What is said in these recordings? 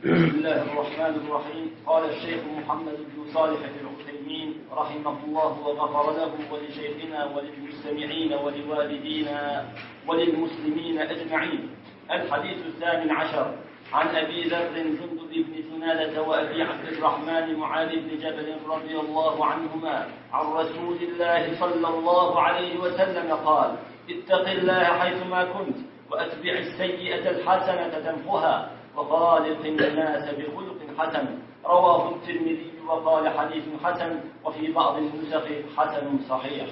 بسم الله الرحمن الرحيم. قال الشيخ محمد بن صالح العثيمين رحمه الله وغفر له ولشيخنا وللمستمعين ولوالدينا وللمسلمين أجمعين. الحديث 18 عن أبي ذر جندب بن جنادة وأبي عبد الرحمن معاذ بن جبل رضي الله عنهما عن رسول الله صلى الله عليه وسلم قال: اتق الله حيثما كنت وأتبع السيئة الحسنة تمحها وخالق الناس بخلق حسن. رواه الترمذي وقال حديث حسن، وفي بعض النسخ حسن صحيح.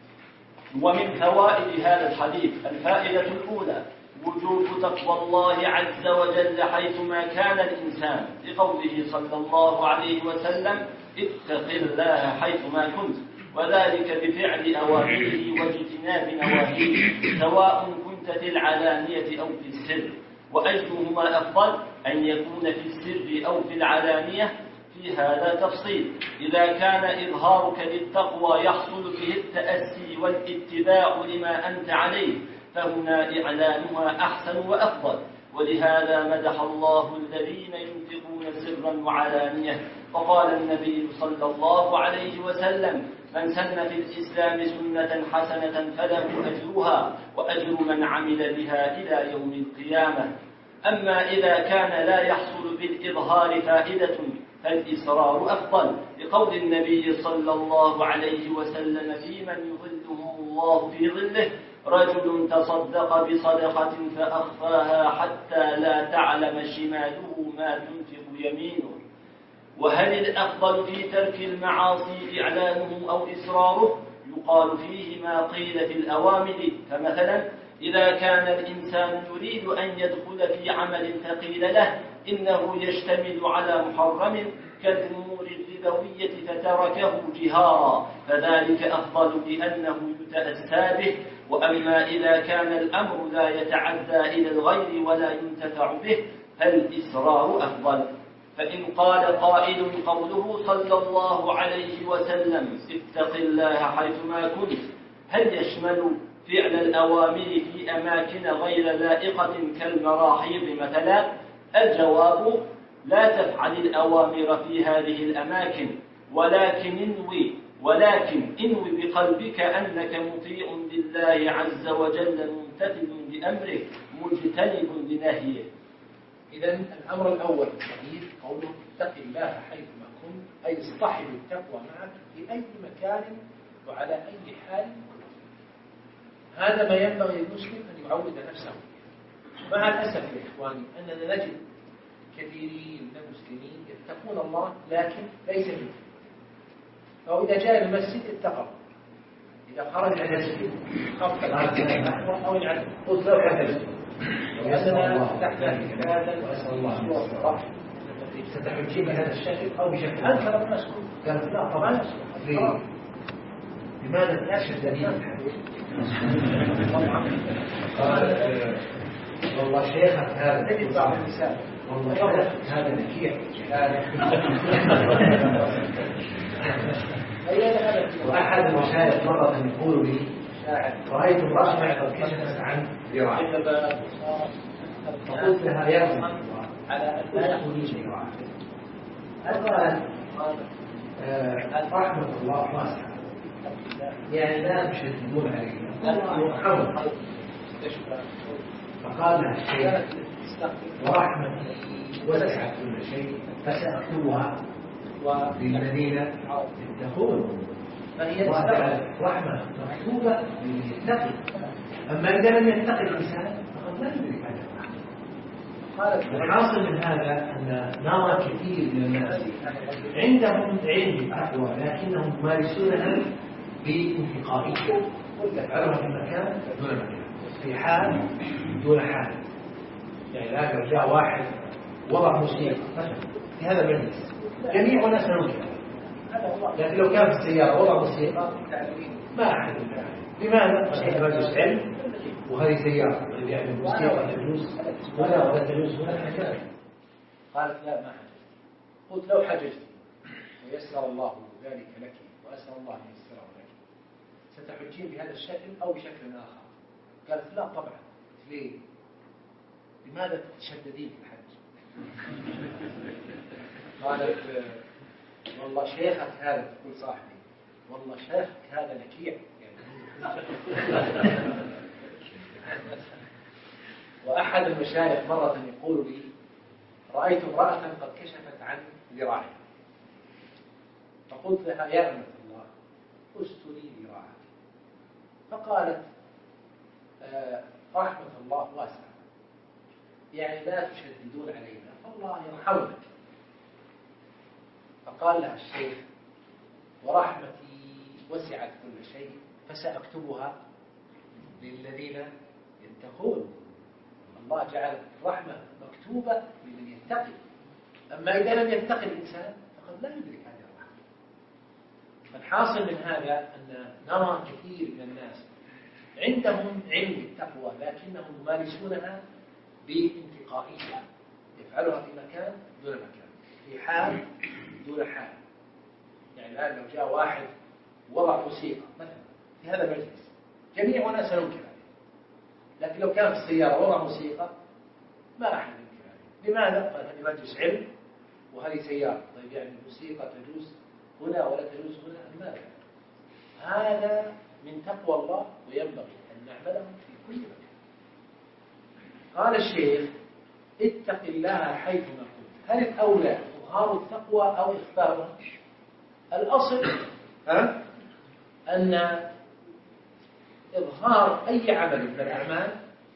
ومن فوائد هذا الحديث: الفائدة الأولى وجوب تقوى الله عز وجل حيثما كان الإنسان، لقوله صلى الله عليه وسلم: اتق الله حيثما كنت، وذلك بفعل أوامره واجتناب نواهيه، سواء كنت في العلانية أو في السر. وأيهما أفضل، أن يكون في السر أو في العلانية؟ في هذا تفصيل. إذا كان إظهارك للتقوى يحصل به التأسي والاتباع لما أنت عليه، فهنا إعلانها أحسن وأفضل. ولهذا مدح الله الذين ينفقون سرا وعلانية، فقال النبي صلى الله عليه وسلم: من سن في الإسلام سنة حسنة فله أجرها وأجر من عمل بها إلى يوم القيامة. أما إذا كان لا يحصل بالإظهار فائدة فالإسرار أفضل، لقول النبي صلى الله عليه وسلم في من يظله الله في ظله: رجل تصدق بصدقة فأخفاها حتى لا تعلم شماله ما تنفق يمينه. وهل الأفضل في ترك المعاصي إعلانه أو إسراره؟ يقال فيه ما قيل في الأوامر. فمثلا إذا كان الإنسان يريد أن يدخل في عمل فقيل له إنه يشتمل على محرم كالأمور الربوية فتركه جهارا، فذلك أفضل لأنه يتأسى به. وأما إذا كان الأمر لا يتعدى إلى الغير ولا ينتفع به فالإسرار أفضل. فإن قال قائل: قوله صلى الله عليه وسلم اتق الله حيثما كنت، هل يشمل فعل الأوامر في أماكن غير لائقة كالمراحيض مثلا؟ الجواب: لا تفعل الأوامر في هذه الأماكن، ولكن انوي بقلبك أنك مطيع لله عز وجل ممتثل بأمره مجتنب لنهيه. إذن الأمر الأول في الحديث قوله اتق الله حيثما كنت، أي اصطحب التقوى معك في أي مكان وعلى أي حال. هذا ما ينبغي للمسلم أن يعود نفسه. مع الأسف يا إخواني أننا نجد كثيرين من المسلمين يتقون الله لكن ليس منه. أو إذا جاء المسجد اتقى، إذا خرج من المسجد خاف أو يعلم قلت له كذلك. وأننا نحن في هذا وأسأل الله ستحجين بهذا الشكل أو بشكل أنت لم نسكت. قالت لا طبعا لماذا تأشد دليل الحديث؟ قال والله شيخك هذا تجد بعض النساء والله شيخك هذا نكيع وأحد المشايخ مرة يقول لي: رأيت امرأة معطى كشفت عن ذراع، فقلت لها: يا ابني على لا تقولي ذراع. قال: رحمة الله واسعة، يعني لا تشددون علينا يرحمون. فقال لها الشيخ: ورحمتي وسعت كل شيء فسأكتبها للذين يتقون. فهي رحمة مكتوبة للمتقي، أما إذا لم يتقي الإنسان فقد لا يدرك هذا. الحاصل من هذا أن نرى كثير من الناس عندهم علم التقوى لكنهم يمارسونها بانتقائية، يفعلها في مكان دون مكان، في حال دون حال. يعني الآن لو جاء واحد وضع موسيقى في هذا المجلس جميع الناس ننكر، لكن لو كان في السيارة وضع موسيقى ما أحد ينكر. لماذا؟ هذا مجلس علم وهذه سيارة، اللي يعمل موسيقى تجوز ولا تجوز ولا حاجة. قالت: لا ما حجزت. قلت: لو حجزت ويسر الله ذلك لك وأسأل الله أن ييسره لك ستحجين بهذا الشكل أو بشكل آخر؟ قالت: لا طبعا. ليه؟ لماذا تتشددين في الحج؟ قالت والله شيخك هذا، تقول صاحبي والله شيخك هذا لكيع يعني. وأحد المشايخ مرة يقول لي رأيت امرأة قد كشفت عن ذراعها، فقلت لها يا أمة الله استري ذراعك، فقالت رحمة الله واسعة، يعني لا تشددون علينا فالله يرحمنا. فقال لها الشيخ ورحمتي وسعت كل شيء فسأكتبها للذين يتقون. الله جعل الرحمة مكتوبة لمن يتقي، أما إذا لم يتقي الإنسان فقد لا يدرك هذه الرحمة. فالحاصل من هذا أن نرى كثير من الناس عندهم علم التقوى لكنهم يمارسونها بانتقائية، يفعلها في مكان دون مكان، في حال دون حال. يعني الآن لو جاء واحد وضع موسيقى مثلا في هذا المجلس جميع الناس سننكر عليه، لكن لو كان في السيارة وضع موسيقى ما راح ننكر عليه. لماذا؟ قال هذه مجلس علم وهذه سيارة، طيب يعني الموسيقى تجوز هنا ولا تجوز هنا؟ لماذا؟ هذا من تقوى الله وينبغي أن نعمله في كل مكان. قال الشيخ اتق الله حيثما كنت. هل الأولى إظهار التقوى أو إخفاؤها؟ الأصل أن إظهار أي عمل من الأعمال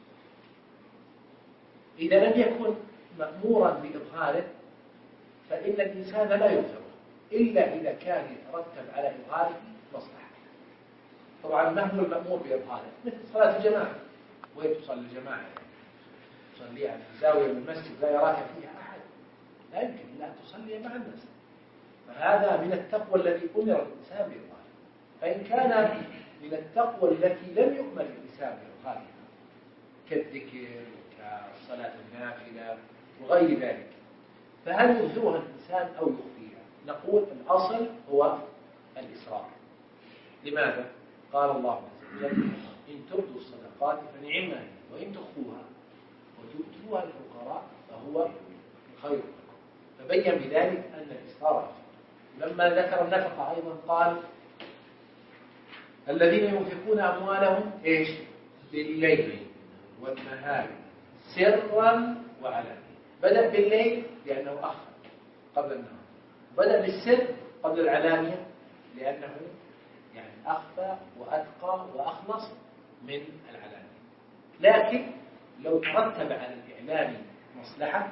إذا لم يكن مأمورا بإظهاره فإن الإنسان لا يظهره إلا إذا كان يترتب على إظهاره مصلحة. طبعا ما هو المأمور بإظهاره؟ مثل صلاة الجماعة، وين تصلي الجماعة يعني؟ تصليها في زاوية من المسجد لا يراك فيها أحد، لا يمكن إلا أن تصلي مع الناس. فهذا من التقوى الذي أمر الإنسان بإظهاره. فإن كان من التقوى التي لم يؤمر الإنسان بإظهارها كالذكر وكصلاة النافلة وغير ذلك، فهل يظهرها الإنسان أو يخفيها؟ نقول الأصل هو الإسرار. لماذا؟ قال الله عز وجل إن تبدوا الصدقات فنعمها هي وإن تخفوها وتؤتوها الفقراء فهو خير لكم. فبين بذلك أن الإسرار أفضل. لما ذكر النفقة أيضا قال الذين ينفقون أموالهم إيش؟ بالليل والنهار سرا وعلانية. بدأ بالليل لأنه أخر قبل النهار، بدأ بالسر قبل العلانية لأنه يعني أخفى وأتقى وأخلص من العلانية. لكن لو ترتب على الإعلان مصلحة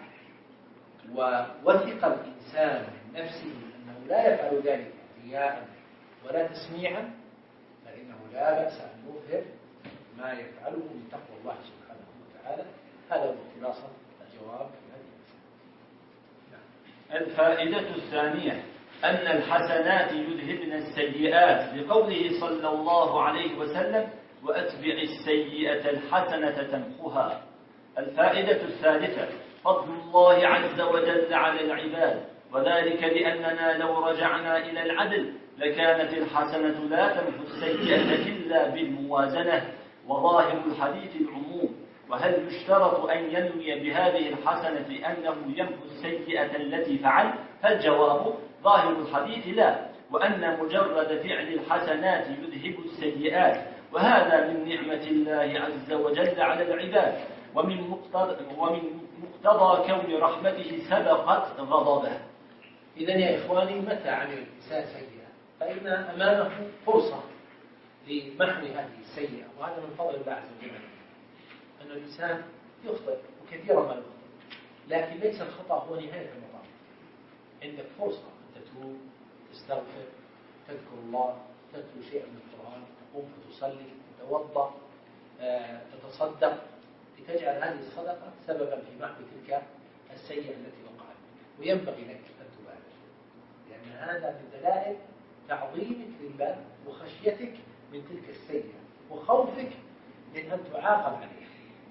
ووثق الإنسان من نفسه أنه لا يفعل ذلك رياء ولا تسميعا فإنه لا بأس أن يظهر ما يفعله من تقوى الله سبحانه وتعالى. هذا هو خلاصة الجواب في هذه المسألة. الفائدة الثانية أن الحسنات يذهبن السيئات لقوله صلى الله عليه وسلم وأتبع السيئة الحسنة تمحها. الفائدة الثالثة فضل الله عز وجل على العباد، وذلك لأننا لو رجعنا إلى العدل لكانت الحسنة لا تمحو السيئة إلا بالموازنة، وظاهر الحديث العموم. وهل يشترط أن ينوي بهذه الحسنة أنه يمحو السيئة التي فعل؟ فالجواب ظاهر الحديث لا، وأن مجرد فعل الحسنات يذهب السيئات، وهذا من نعمة الله عز وجل على العباد، ومن مقتضى كون رحمته سبقت غضبه. إذن يا إخواني متى عمل الإنسان سيئة فإن أمامه فرصة لمحو هذه السيئة، وهذا من فضل الله عز وجل أن الإنسان يخطئ وكثيرا ما يخطئ، لكن ليس الخطأ هو نهاية المطاف. عندك فرصة أن تتوب، تستغفر، تذكر الله، تتلو شيئا من القرآن، تقوم فتصلي، تتوضأ، تتصدق، لتجعل هذه الصدقة سببا في محو تلك السيئة التي وقعت، وينبغي لك أن تبادر، لأن هذا من دلائل تعظيمك لله وخشيتك من تلك السيئة وخوفك من أن تعاقب عليها.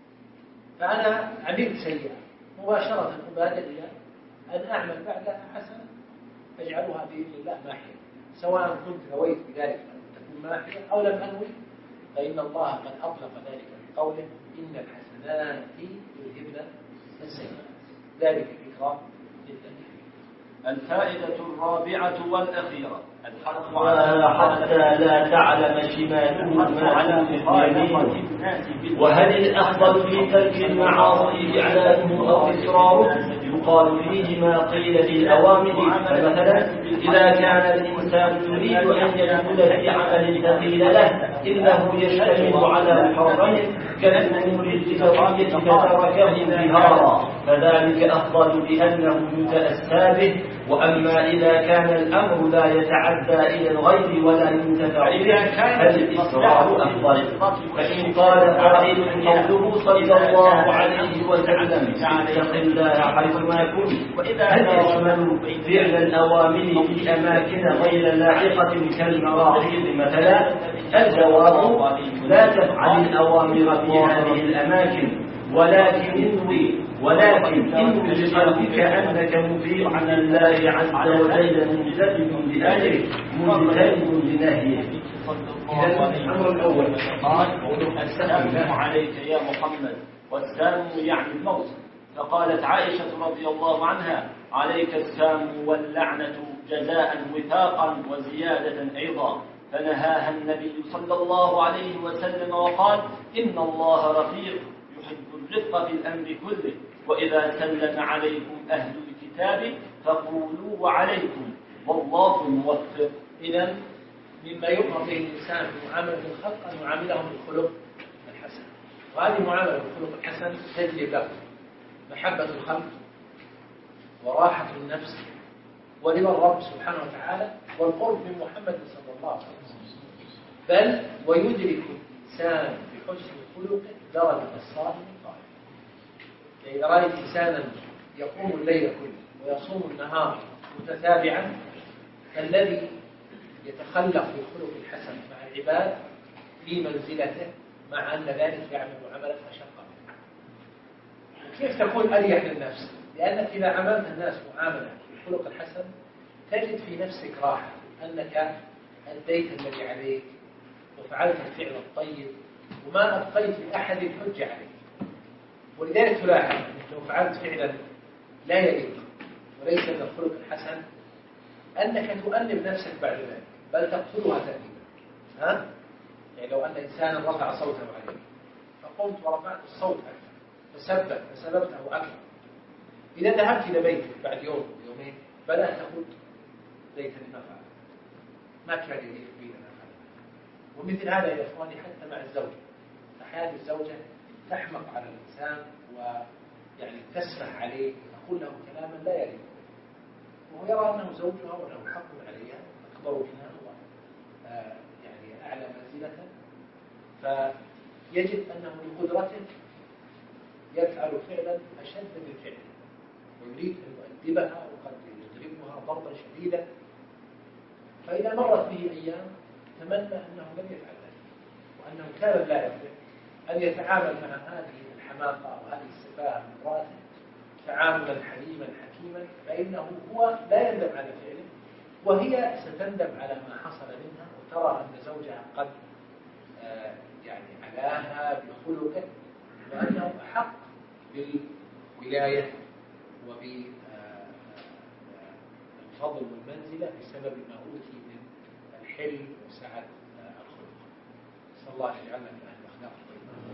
فأنا عملت سيئة مباشرة أبادر إلى أن أعمل بعدها حسنة أجعلها بإذن الله ماحية، سواء كنت نويت بذلك أن تكون ماحية أو لم أنوي، فإن الله قد أطلق ذلك بقوله إن الحسنات يذهبن السيئات. ذلك الإكرام للذكر. الفائدة الرابعة والأخيرة الحث حتى لا تعلم شماله ما تنفق يمينه. وهل الأفضل في ترك المعاصي إعلانه أو إصراره؟ يقال فيه ما قيل في الأوامر. فمثلا إذا كان الإنسان يريد أن يدخل في عمل ثقيل له إنه يشتمل على محرم كالأمور الفقهية فتركه انتهارا فذلك أفضل لأنه يتأسى به. وأما إذا كان الأمر لا يتعدى إلى الغير ولا ينتفع به فالإصرار أفضل. فإن قال قائل قوله صلى الله عليه وسلم اتق الله حيثما كنت هل يشمل فعل الأوامر في أماكن غير لاحقة كالمراحيض مثلا؟ الجواب لا تفعل الأوامر في هذه الأماكن ولكن انوي بقلبك أنك مطيع لله عز وجل ملتزم بأمره مجتنب لنهيه. الأمر الأول قال السلام عليك يا محمد، والسلام يعني الموت. فقالت عائشة رضي الله عنها عليك السام واللعنة جزاء وفاقا وزيادة أيضا. فنهاها النبي صلى الله عليه وسلم وقال إن الله رفيق يحب الرفق في الأمر كله، وإذا سلم عليكم أهل الكتاب فقولوا وعليكم والله الموفق. إذن مما يؤمر به الإنسان في معاملة الخلق أن يعاملهم بالخلق الحسن، وهذه معاملة بالخلق الحسن تجلب له محبة الخلق وراحة النفس ورضا الرب سبحانه وتعالى والقرب من محمد صلى الله عليه وسلم، بل ويدرك الإنسان بحسن خلقه درجة الصائم القائم. يعني إذا رأيت إنسانا يقوم الليل كله ويصوم النهار متتابعا فالذي يتخلق بالخلق الحسن مع العباد في منزلته مع أن ذلك يعمل عملا مشقة. كيف تكون أريح للنفس؟ لأنك إذا عاملت الناس معاملة بالخلق الحسن تجد في نفسك راحة أنك أديت الذي عليك وفعلت الفعل الطيب وما أبقيت لأحد الحجة عليك. ولذلك تلاحظ أنك لو فعلت فعلا لا يليق وليس من الخلق الحسن أنك تؤنب نفسك بعد ذلك بل تقتلها تأنيبا. يعني لو أن إنسانا رفع صوته عليك فقمت ورفعت الصوت أكثر فسببته أكثر، إذا ذهبت إلى بيتك بعد يوم يومين فلا تقول ليتني ما فعلت، ما كان يليق بي أن أفعل. ومثل هذا يا إخواني حتى مع الزوجة، أحيانا الزوجة تحمق على الإنسان ويعني تسمح عليه وتقول له كلاما لا يليق، وهو يرى أنه زوجها وله حق عليها أكبر منها يعني أعلى منزلة، فيجب أنه بقدرته يفعل فعلا أشد من فعله ويريد أن يؤدبها وقد يضربها ضربا شديدا. فإذا مرت به أيام تمنى أنه لم يفعل ذلك وأنه كان لا يفعل أن يتعامل مع هذه الحماقة وهذه السفاهة من امرأته تعاملا حليما حكيما، فإنه هو لا يندم على فعله وهي ستندم على ما حصل منها وترى أن زوجها قد يعني علاها بخلقه وأنه أحق بالولاية وبالفضل والمنزلة بسبب ما أوتي من الحلم وسعة الخلق. نسأل الله أن يجعلنا من أهل الأخلاق الطيبة.